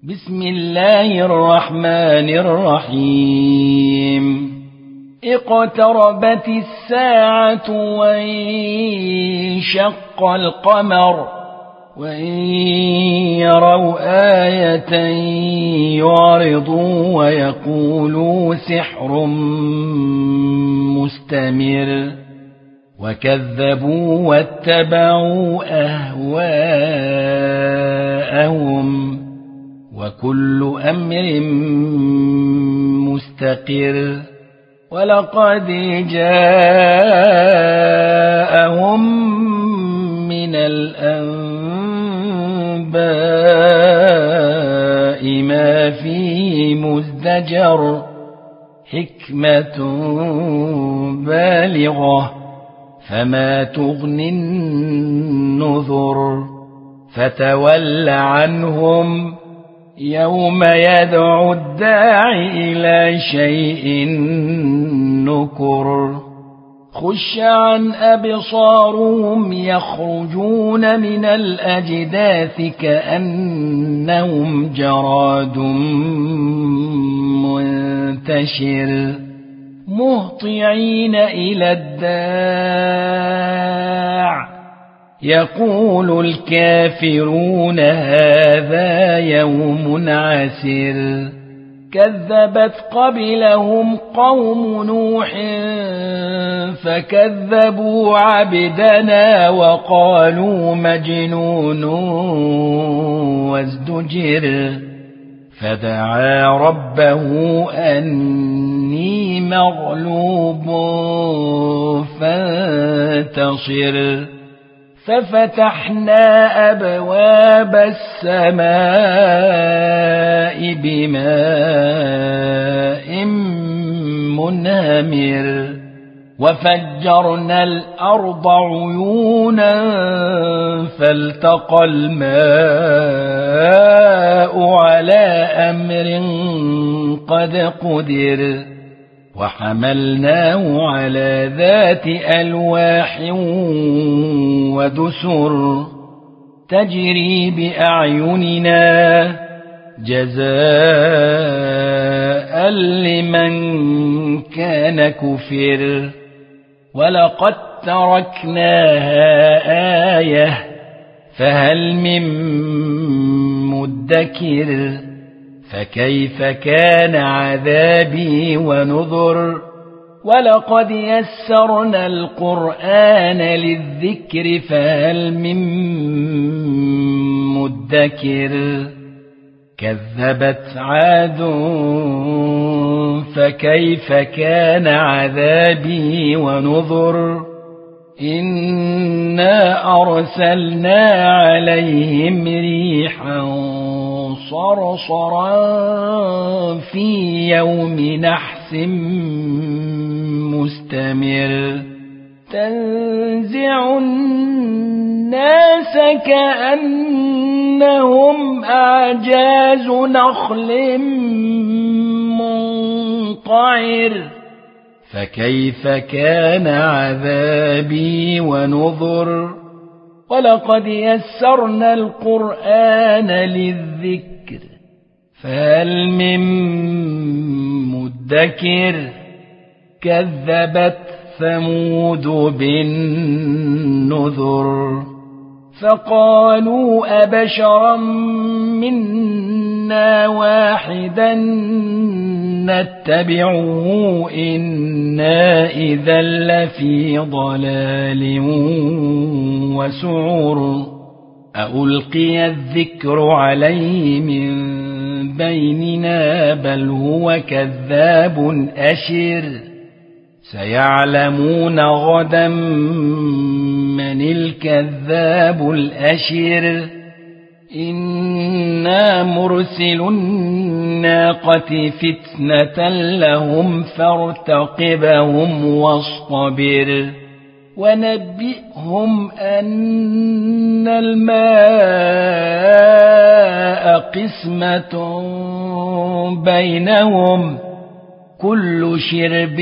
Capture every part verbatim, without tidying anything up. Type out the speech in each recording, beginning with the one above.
بسم الله الرحمن الرحيم اقتربت الساعة وانشق القمر وإن يروا آية يعرضوا ويقولوا سحر مستمر وكذبوا واتبعوا أهواءهم وكل أمر مستقر ولقد جاءهم من الأنباء ما فيه مزدجر حكمة بالغة فما تغني النذر فتول عنهم يوم يدعو الداعي إلى شيء نكر خش عن أبصارهم يخرجون من الأجداث كأنهم جراد منتشر مهطعين إلى الداع يقول الكافرون هذا يوم عسر كذبت قبلهم قوم نوح فكذبوا عبدنا وقالوا مجنون وازدجر فدعا ربه أني مغلوب فانتصر ففتحنا أبواب السماء بماء منهمر وفجرنا الأرض عيونا فالتقى الماء على أمر قد قدر وحملناه على ذات ألواح ودسر تجري بأعيننا جزاء لمن كان كفر ولقد تركناها آية فهل من مدكر فكيف كان عذابي ونذر ولقد يسرنا القرآن للذكر فهل من مدكر كذبت عاد فكيف كان عذابي ونذر إنا أرسلنا عليهم ريحا صرصرا في يوم نحس مستمر تنزع الناس كأنهم أعجاز نخل منقعر فكيف كان عذابي ونذر ولقد يسرنا القرآن للذكر فهل من مدكر كذبت ثمود بالنذر فقالوا أبشرا منا واحدا نتبعه إنا إذا لفي ضلال وسعر ألقي الذكر عليه من بيننا بل هو كذاب أشر سيعلمون غدا من الكذاب الأشر إنا مرسل الناقة فتنة لهم فارتقبهم واصطبر ونبئهم أن الماء قسمة بينهم كل شرب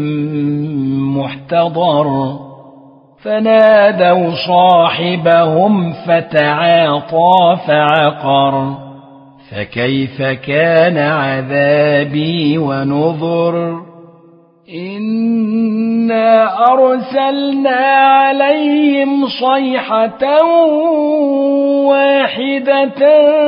محتضر فنادوا صاحبهم فتعاطى فعقر فكيف كان عذابي ونذر إنا أرسلنا عليهم صيحة واحدة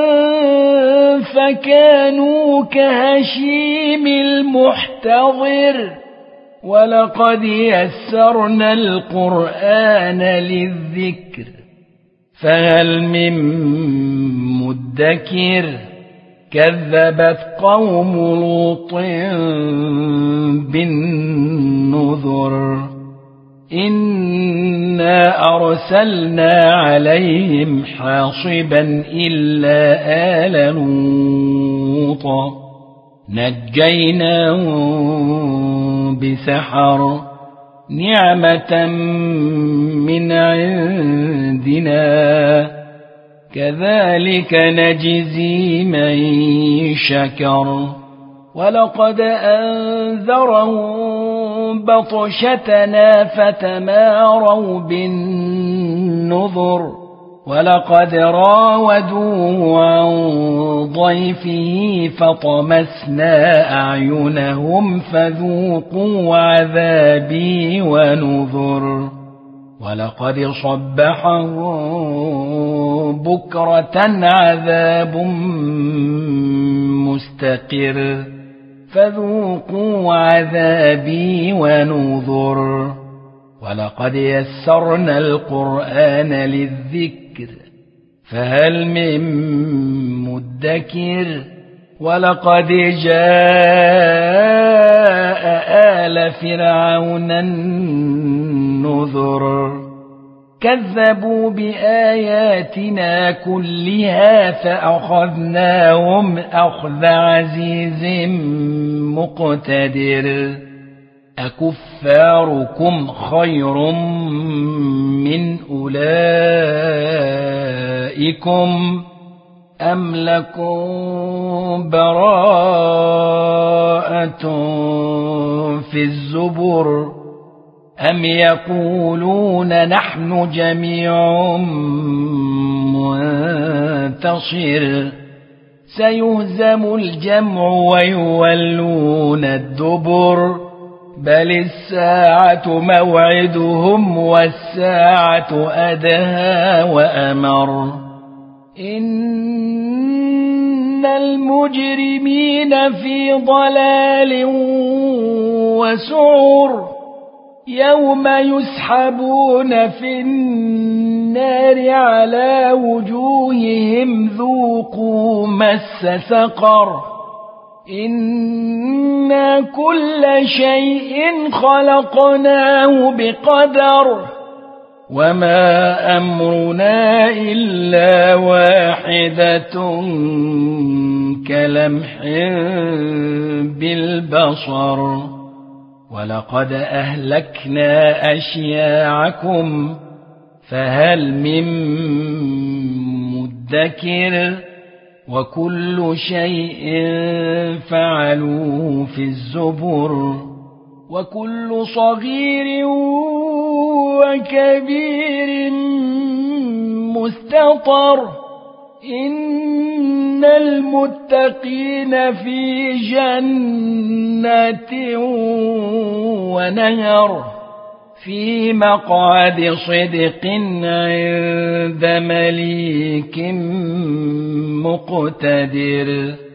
فكانوا كهشيم المحتضر ولقد يسرنا القرآن للذكر فهل من مدكر كذبت قوم لوط بالنذر إنا أرسلنا عليهم حاصبا إلا آل لوطا نجيناهم بسحر نعمة من عندنا كذلك نجزي من شكر ولقد أنذرهم بطشتنا فتماروا بالنذر ولقد راودوه عن ضيفه فطمسنا أعينهم فذوقوا عذابي ونذر ولقد صبحهم بكرة عذاب مستقر فذوقوا عذابي ونذر ولقد يسرنا القرآن للذكر فهل من مدكر ولقد جاء آل فرعون النذر كذبوا بآياتنا كلها فأخذناهم أخذ عزيز مقتدر أكفاركم خير من أولئكم أم لكم براءة في الزبر أم يقولون نحن جميع منتصر سيهزم الجمع ويولون الدبر بل الساعة موعدهم والساعة أدهى وأمر إن المجرمين في ضلال وسعر يوم يسحبون في النار على وجوههم ذوقوا مس سقر إنا كل شيء خلقناه بقدر وما أمرنا إلا واحدة كلمح بالبصر ولقد أهلكنا أشياعكم فهل من مدكر وكل شيء فعلوه في الزبر وكل صغير وكبير مستطر إن المتقين في جنات ونهر في مقعد صدق عند مليك مقتدر.